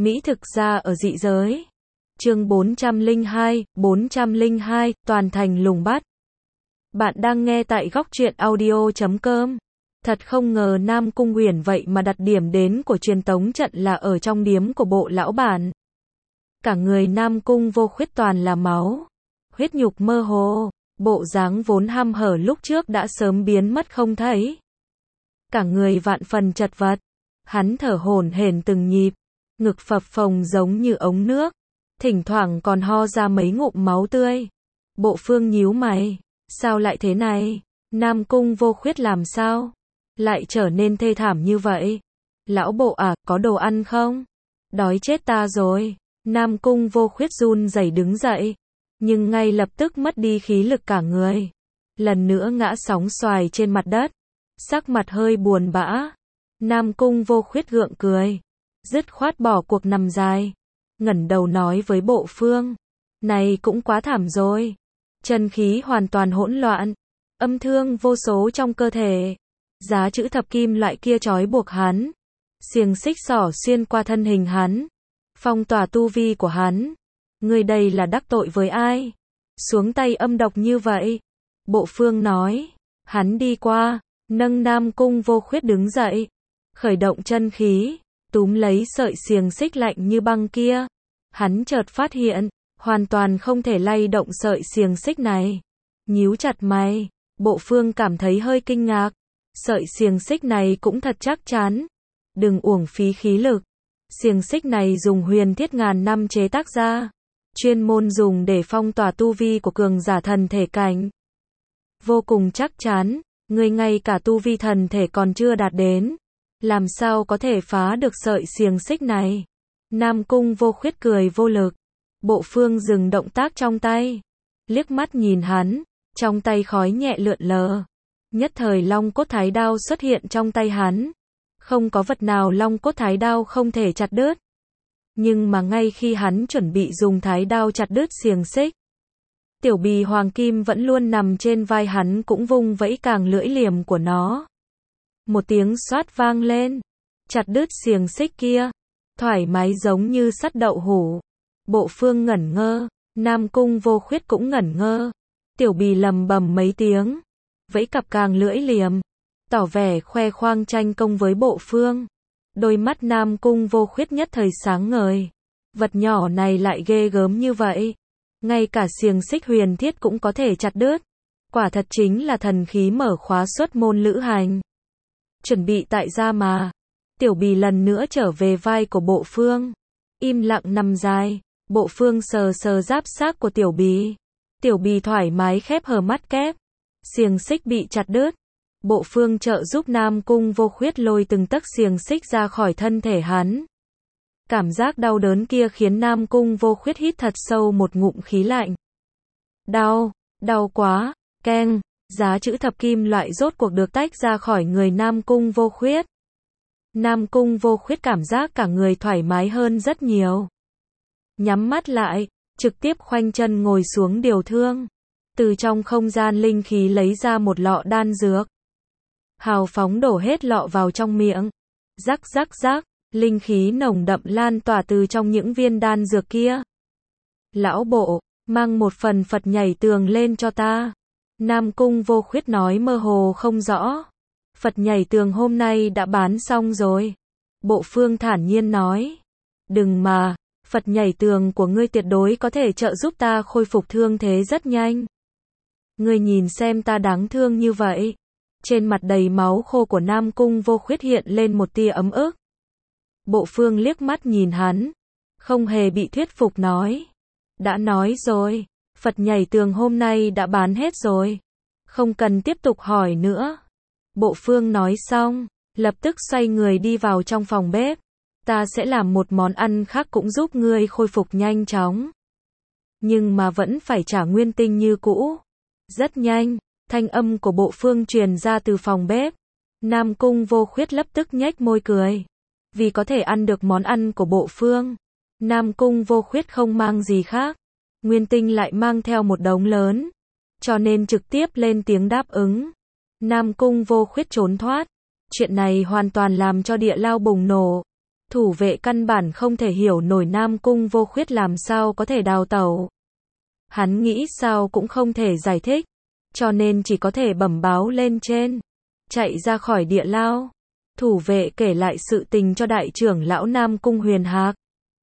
Mỹ thực ra ở dị giới. Chương 402, toàn thành lùng bắt. Bạn đang nghe tại góc truyện audio.com. Thật không ngờ Nam Cung Uyển vậy mà đặt điểm đến của truyền tống trận là ở trong điếm của bộ lão bản. Cả người Nam Cung Vô Khuyết toàn là máu, huyết nhục mơ hồ, bộ dáng vốn hăm hở lúc trước đã sớm biến mất không thấy. Cả người vạn phần chật vật, hắn thở hổn hển từng nhịp, ngực phập phồng giống như ống nước, thỉnh thoảng còn ho ra mấy ngụm máu tươi. Bộ Phương nhíu mày, sao lại thế này? Nam Cung Vô Khuyết làm sao lại trở nên thê thảm như vậy? Lão bộ à, có đồ ăn không? Đói chết ta rồi. Nam Cung Vô Khuyết run rẩy đứng dậy, nhưng ngay lập tức mất đi khí lực cả người, lần nữa ngã sóng xoài trên mặt đất, sắc mặt hơi buồn bã. Nam Cung Vô Khuyết gượng cười, dứt khoát bỏ cuộc nằm dài, ngẩng đầu nói với Bộ Phương, này cũng quá thảm rồi, chân khí hoàn toàn hỗn loạn, âm thương vô số trong cơ thể, giá chữ thập kim loại kia trói buộc hắn, xiềng xích xỏ xuyên qua thân hình hắn, phong tỏa tu vi của hắn. Người đây là đắc tội với ai? Xuống tay âm độc như vậy. Bộ Phương nói. Hắn đi qua, nâng Nam Cung Vô Khuyết đứng dậy, khởi động chân khí, túm lấy sợi xiềng xích lạnh như băng kia. Hắn chợt phát hiện, hoàn toàn không thể lay động sợi xiềng xích này. Nhíu chặt mày, Bộ Phương cảm thấy hơi kinh ngạc. Sợi xiềng xích này cũng thật chắc chắn. Đừng uổng phí khí lực. Xiềng xích này dùng huyền thiết ngàn năm chế tác ra, chuyên môn dùng để phong tỏa tu vi của cường giả thần thể cảnh. Vô cùng chắc chắn, người ngay cả tu vi thần thể còn chưa đạt đến, làm sao có thể phá được sợi xiềng xích này? Nam Cung Vô Khuyết cười vô lực. Bộ Phương dừng động tác trong tay, liếc mắt nhìn hắn, trong tay khói nhẹ lượn lờ. Nhất thời Long Cốt Thái Đao xuất hiện trong tay hắn. Không có vật nào Long Cốt Thái Đao không thể chặt đứt. Nhưng mà ngay khi hắn chuẩn bị dùng thái đao chặt đứt xiềng xích, tiểu bì hoàng kim vẫn luôn nằm trên vai hắn cũng vung vẫy càng lưỡi liềm của nó. Một tiếng xoát vang lên, chặt đứt xiềng xích kia, thoải mái giống như sắt đậu hũ. Bộ Phương ngẩn ngơ, Nam Cung Vô Khuyết cũng ngẩn ngơ. Tiểu bì lầm bầm mấy tiếng, vẫy cặp càng lưỡi liềm, tỏ vẻ khoe khoang tranh công với Bộ Phương. Đôi mắt Nam Cung Vô Khuyết nhất thời sáng ngời. Vật nhỏ này lại ghê gớm như vậy. Ngay cả xiềng xích huyền thiết cũng có thể chặt đứt. Quả thật chính là thần khí mở khóa xuất môn lữ hành. Chuẩn bị tại gia mà. Tiểu bì lần nữa trở về vai của Bộ Phương. Im lặng nằm dài. Bộ Phương sờ sờ giáp xác của tiểu bì. Tiểu bì thoải mái khép hờ mắt kép. Xiềng xích bị chặt đứt. Bộ Phương trợ giúp Nam Cung Vô Khuyết lôi từng tấc xiềng xích ra khỏi thân thể hắn. Cảm giác đau đớn kia khiến Nam Cung Vô Khuyết hít thật sâu một ngụm khí lạnh. Đau, đau quá, keng, giá chữ thập kim loại rốt cuộc được tách ra khỏi người Nam Cung Vô Khuyết. Nam Cung Vô Khuyết cảm giác cả người thoải mái hơn rất nhiều. Nhắm mắt lại, trực tiếp khoanh chân ngồi xuống điều thương. Từ trong không gian linh khí lấy ra một lọ đan dược. Hào phóng đổ hết lọ vào trong miệng. Rắc rắc rắc, linh khí nồng đậm lan tỏa từ trong những viên đan dược kia. Lão bộ, mang một phần Phật nhảy tường lên cho ta. Nam Cung Vô Khuyết nói mơ hồ không rõ. Phật nhảy tường hôm nay đã bán xong rồi. Bộ Phương thản nhiên nói. Đừng mà, Phật nhảy tường của ngươi tuyệt đối có thể trợ giúp ta khôi phục thương thế rất nhanh. Ngươi nhìn xem ta đáng thương như vậy. Trên mặt đầy máu khô của Nam Cung Vô Khuyết hiện lên một tia ấm ức. Bộ Phương liếc mắt nhìn hắn, không hề bị thuyết phục nói. Đã nói rồi, Phật nhảy tường hôm nay đã bán hết rồi. Không cần tiếp tục hỏi nữa. Bộ Phương nói xong, lập tức xoay người đi vào trong phòng bếp. Ta sẽ làm một món ăn khác cũng giúp ngươi khôi phục nhanh chóng. Nhưng mà vẫn phải trả nguyên tinh như cũ. Rất nhanh. Thanh âm của Bộ Phương truyền ra từ phòng bếp. Nam Cung Vô Khuyết lập tức nhếch môi cười. Vì có thể ăn được món ăn của Bộ Phương, Nam Cung Vô Khuyết không mang gì khác. Nguyên tinh lại mang theo một đống lớn. Cho nên trực tiếp lên tiếng đáp ứng. Nam Cung Vô Khuyết trốn thoát. Chuyện này hoàn toàn làm cho địa lao bùng nổ. Thủ vệ căn bản không thể hiểu nổi Nam Cung Vô Khuyết làm sao có thể đào tẩu. Hắn nghĩ sao cũng không thể giải thích, cho nên chỉ có thể bẩm báo lên trên, chạy ra khỏi địa lao. Thủ vệ kể lại sự tình cho đại trưởng lão Nam Cung Huyền Hạc.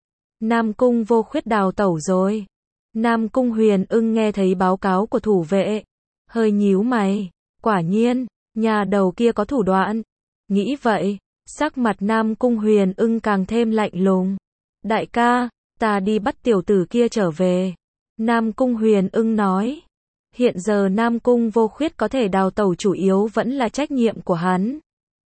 Nam Cung Vô Khuyết đào tẩu rồi. Nam Cung Huyền Ưng nghe thấy báo cáo của thủ vệ, hơi nhíu mày, quả nhiên, nhà đầu kia có thủ đoạn. Nghĩ vậy, sắc mặt Nam Cung Huyền Ưng càng thêm lạnh lùng. Đại ca, ta đi bắt tiểu tử kia trở về. Nam Cung Huyền Ưng nói. Hiện giờ Nam Cung Vô Khuyết có thể đào tẩu chủ yếu vẫn là trách nhiệm của hắn.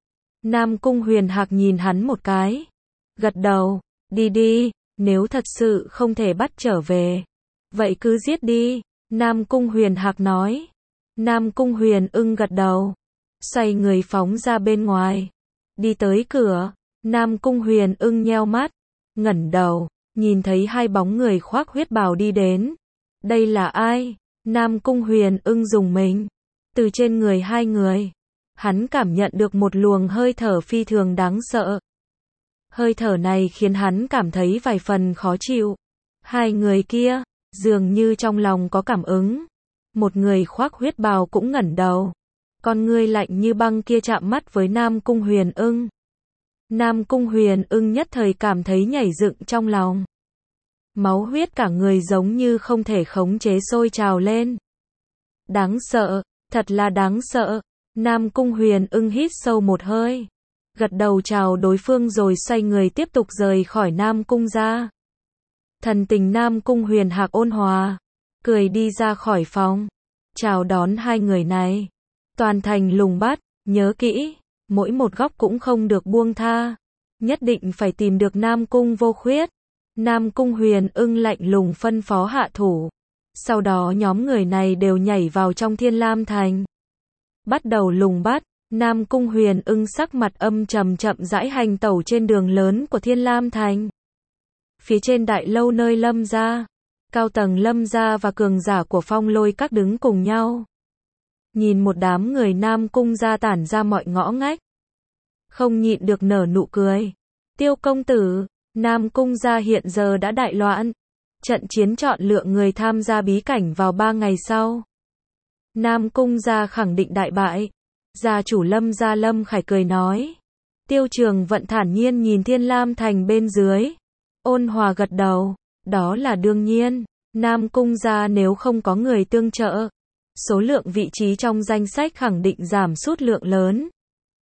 Nam Cung Huyền Hạc nhìn hắn một cái, gật đầu, đi đi, nếu thật sự không thể bắt trở về, vậy cứ giết đi. Nam Cung Huyền Hạc nói. Nam Cung Huyền Ưng gật đầu, xoay người phóng ra bên ngoài, đi tới cửa. Nam Cung Huyền Ưng nheo mắt, ngẩng đầu, nhìn thấy hai bóng người khoác huyết bào đi đến. Đây là ai? Nam Cung Huyền Ưng rùng mình. Từ trên người hai người, hắn cảm nhận được một luồng hơi thở phi thường đáng sợ. Hơi thở này khiến hắn cảm thấy vài phần khó chịu. Hai người kia, dường như trong lòng có cảm ứng. Một người khoác huyết bào cũng ngẩng đầu. Con ngươi lạnh như băng kia chạm mắt với Nam Cung Huyền Ưng. Nam Cung Huyền Ưng nhất thời cảm thấy nhảy dựng trong lòng. Máu huyết cả người giống như không thể khống chế sôi trào lên. Đáng sợ, thật là đáng sợ. Nam Cung Huyền Ưng hít sâu một hơi, gật đầu chào đối phương rồi xoay người tiếp tục rời khỏi Nam Cung ra. Thần tình Nam Cung Huyền Hạc ôn hòa, cười đi ra khỏi phòng, chào đón hai người này. Toàn thành lùng bắt, nhớ kỹ, mỗi một góc cũng không được buông tha, nhất định phải tìm được Nam Cung Vô Khuyết. Nam Cung Huyền Ưng lạnh lùng phân phó hạ thủ. Sau đó nhóm người này đều nhảy vào trong Thiên Lam Thành, bắt đầu lùng bắt. Nam Cung Huyền Ưng sắc mặt âm trầm chậm rãi hành tẩu trên đường lớn của Thiên Lam Thành. Phía trên đại lâu nơi Lâm gia, cao tầng Lâm gia và cường giả của Phong Lôi Các đứng cùng nhau, nhìn một đám người Nam Cung gia tản ra mọi ngõ ngách, không nhịn được nở nụ cười. Tiêu công tử, Nam Cung gia hiện giờ đã đại loạn. Trận chiến chọn lựa người tham gia bí cảnh vào 3 ngày sau, Nam Cung gia khẳng định đại bại. Gia chủ Lâm gia Lâm Khải cười nói. Tiêu Trường Vận thản nhiên nhìn Thiên Lam Thành bên dưới, ôn hòa gật đầu. Đó là đương nhiên, Nam Cung gia nếu không có người tương trợ, số lượng vị trí trong danh sách khẳng định giảm sút lượng lớn.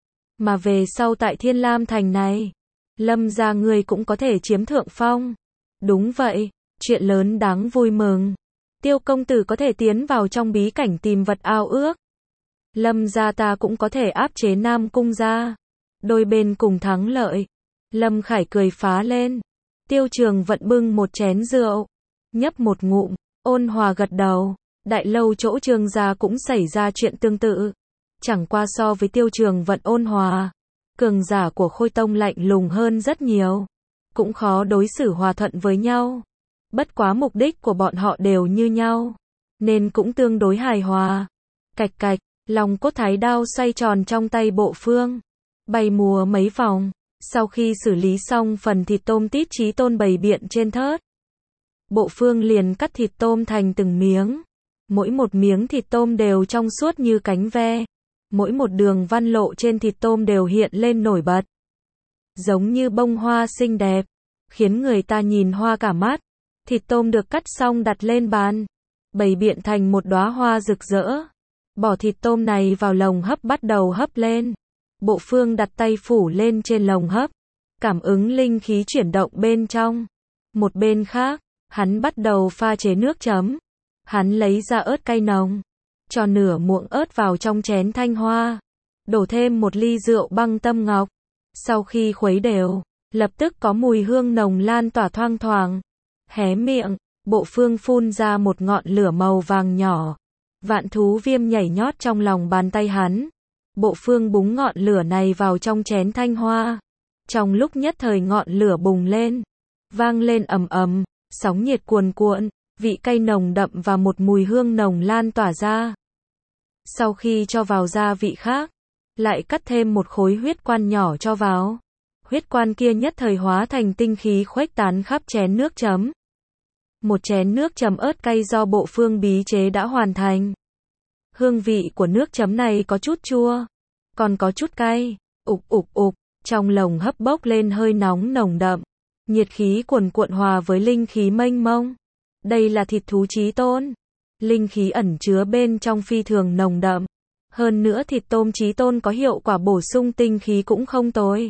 Mà về sau tại Thiên Lam Thành này, Lâm gia người cũng có thể chiếm thượng phong. Đúng vậy, chuyện lớn đáng vui mừng. Tiêu công tử có thể tiến vào trong bí cảnh tìm vật ao ước. Lâm gia ta cũng có thể áp chế Nam Cung gia. Đôi bên cùng thắng lợi. Lâm Khải cười phá lên. Tiêu Trường Vận bưng một chén rượu, nhấp một ngụm, ôn hòa gật đầu. Đại lâu chỗ Trường gia cũng xảy ra chuyện tương tự. Chẳng qua so với Tiêu Trường Vận ôn hòa, cường giả của Khôi Tông lạnh lùng hơn rất nhiều, cũng khó đối xử hòa thuận với nhau. Bất quá mục đích của bọn họ đều như nhau, nên cũng tương đối hài hòa. Cạch cạch, lòng cốt thái đao xoay tròn trong tay Bộ Phương, bay múa mấy vòng. Sau khi xử lý xong phần thịt tôm tít chí tôn bày biện trên thớt, Bộ Phương liền cắt thịt tôm thành từng miếng. Mỗi một miếng thịt tôm đều trong suốt như cánh ve. Mỗi một đường văn lộ trên thịt tôm đều hiện lên nổi bật, giống như bông hoa xinh đẹp, khiến người ta nhìn hoa cả mắt. Thịt tôm được cắt xong đặt lên bàn, bày biện thành một đóa hoa rực rỡ. Bỏ thịt tôm này vào lồng hấp bắt đầu hấp lên. Bộ Phương đặt tay phủ lên trên lồng hấp, cảm ứng linh khí chuyển động bên trong. Một bên khác, hắn bắt đầu pha chế nước chấm. Hắn lấy ra ớt cay nồng, cho nửa muỗng ớt vào trong chén thanh hoa, đổ thêm một ly rượu băng tâm ngọc. Sau khi khuấy đều, lập tức có mùi hương nồng lan tỏa thoang thoảng. Hé miệng, Bộ Phương phun ra một ngọn lửa màu vàng nhỏ. Vạn thú viêm nhảy nhót trong lòng bàn tay hắn. Bộ Phương búng ngọn lửa này vào trong chén thanh hoa. Trong lúc nhất thời ngọn lửa bùng lên, vang lên ầm ầm, sóng nhiệt cuồn cuộn, vị cay nồng đậm và một mùi hương nồng lan tỏa ra. Sau khi cho vào gia vị khác, lại cắt thêm một khối huyết quan nhỏ cho vào. Huyết quan kia nhất thời hóa thành tinh khí khuếch tán khắp chén nước chấm. Một chén nước chấm ớt cay do bộ phương bí chế đã hoàn thành. Hương vị của nước chấm này có chút chua, còn có chút cay. Ục ục ục, trong lồng hấp bốc lên hơi nóng nồng đậm. Nhiệt khí cuồn cuộn hòa với linh khí mênh mông. Đây là thịt thú chí tôn. Linh khí ẩn chứa bên trong phi thường nồng đậm. Hơn nữa thịt tôm chí tôn có hiệu quả bổ sung tinh khí cũng không tồi.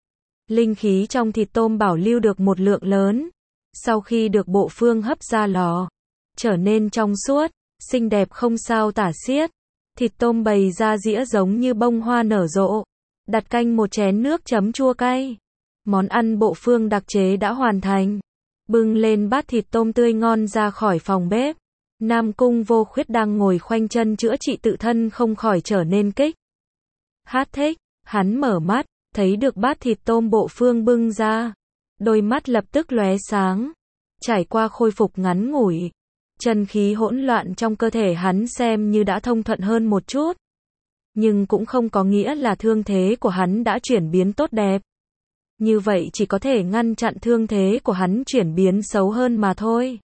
Linh khí trong thịt tôm bảo lưu được một lượng lớn. Sau khi được bộ phương hấp ra lò, trở nên trong suốt, xinh đẹp không sao tả xiết. Thịt tôm bày ra dĩa giống như bông hoa nở rộ. Đặt canh một chén nước chấm chua cay. Món ăn bộ phương đặc chế đã hoàn thành. Bưng lên bát thịt tôm tươi ngon ra khỏi phòng bếp. Nam Cung Vô Khuyết đang ngồi khoanh chân chữa trị tự thân không khỏi trở nên kích. Thích, hắn mở mắt, thấy được bát thịt tôm bộ phương bưng ra. Đôi mắt lập tức lóe sáng. Trải qua khôi phục ngắn ngủi, chân khí hỗn loạn trong cơ thể hắn xem như đã thông thuận hơn một chút. Nhưng cũng không có nghĩa là thương thế của hắn đã chuyển biến tốt đẹp. Như vậy chỉ có thể ngăn chặn thương thế của hắn chuyển biến xấu hơn mà thôi.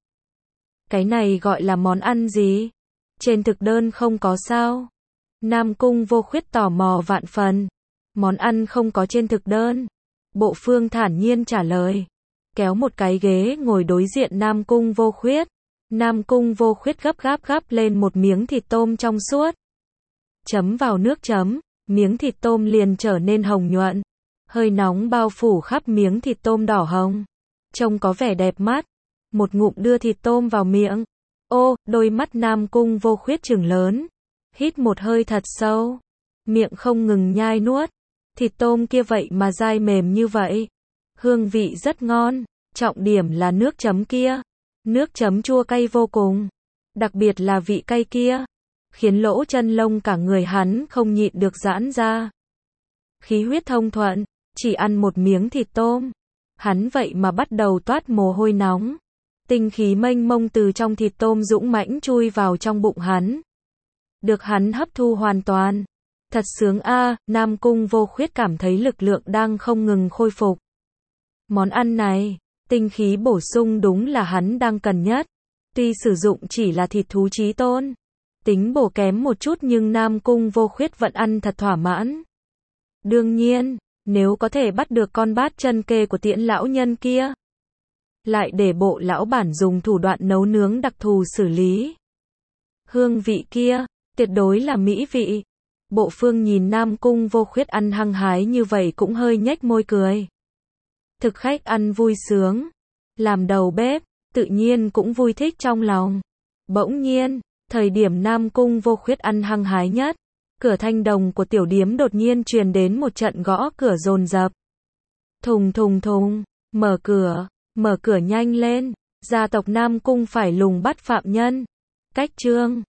Cái này gọi là món ăn gì? Trên thực đơn không có sao? Nam Cung Vô Khuyết tò mò vạn phần. Món ăn không có trên thực đơn. Bộ phương thản nhiên trả lời. Kéo một cái ghế ngồi đối diện Nam Cung Vô Khuyết. Nam Cung Vô Khuyết gắp lên một miếng thịt tôm trong suốt. Chấm vào nước chấm, miếng thịt tôm liền trở nên hồng nhuận. Hơi nóng bao phủ khắp miếng thịt tôm đỏ hồng. Trông có vẻ đẹp mắt. Một ngụm đưa thịt tôm vào miệng. Ô, đôi mắt Nam Cung Vô Khuyết trừng lớn. Hít một hơi thật sâu. Miệng không ngừng nhai nuốt. Thịt tôm kia vậy mà dai mềm như vậy. Hương vị rất ngon. Trọng điểm là nước chấm kia. Nước chấm chua cay vô cùng. Đặc biệt là vị cay kia. Khiến lỗ chân lông cả người hắn không nhịn được giãn ra. Khí huyết thông thuận. Chỉ ăn một miếng thịt tôm. Hắn vậy mà bắt đầu toát mồ hôi nóng. Tinh khí mênh mông từ trong thịt tôm dũng mãnh chui vào trong bụng hắn. Được hắn hấp thu hoàn toàn. Thật sướng a, Nam Cung Vô Khuyết cảm thấy lực lượng đang không ngừng khôi phục. Món ăn này, tinh khí bổ sung đúng là hắn đang cần nhất. Tuy sử dụng chỉ là thịt thú chí tôn, tính bổ kém một chút nhưng Nam Cung Vô Khuyết vẫn ăn thật thỏa mãn. Đương nhiên, nếu có thể bắt được con bát chân kê của Tiễn lão nhân kia, lại để bộ lão bản dùng thủ đoạn nấu nướng đặc thù xử lý. Hương vị kia, tuyệt đối là mỹ vị. Bộ phương nhìn Nam Cung Vô Khuyết ăn hăng hái như vậy cũng hơi nhếch môi cười. Thực khách ăn vui sướng. Làm đầu bếp, tự nhiên cũng vui thích trong lòng. Bỗng nhiên, thời điểm Nam Cung Vô Khuyết ăn hăng hái nhất, cửa thanh đồng của tiểu điếm đột nhiên truyền đến một trận gõ cửa dồn dập. Thùng thùng thùng, mở cửa nhanh lên, gia tộc Nam Cung phải lùng bắt phạm nhân. Cách chương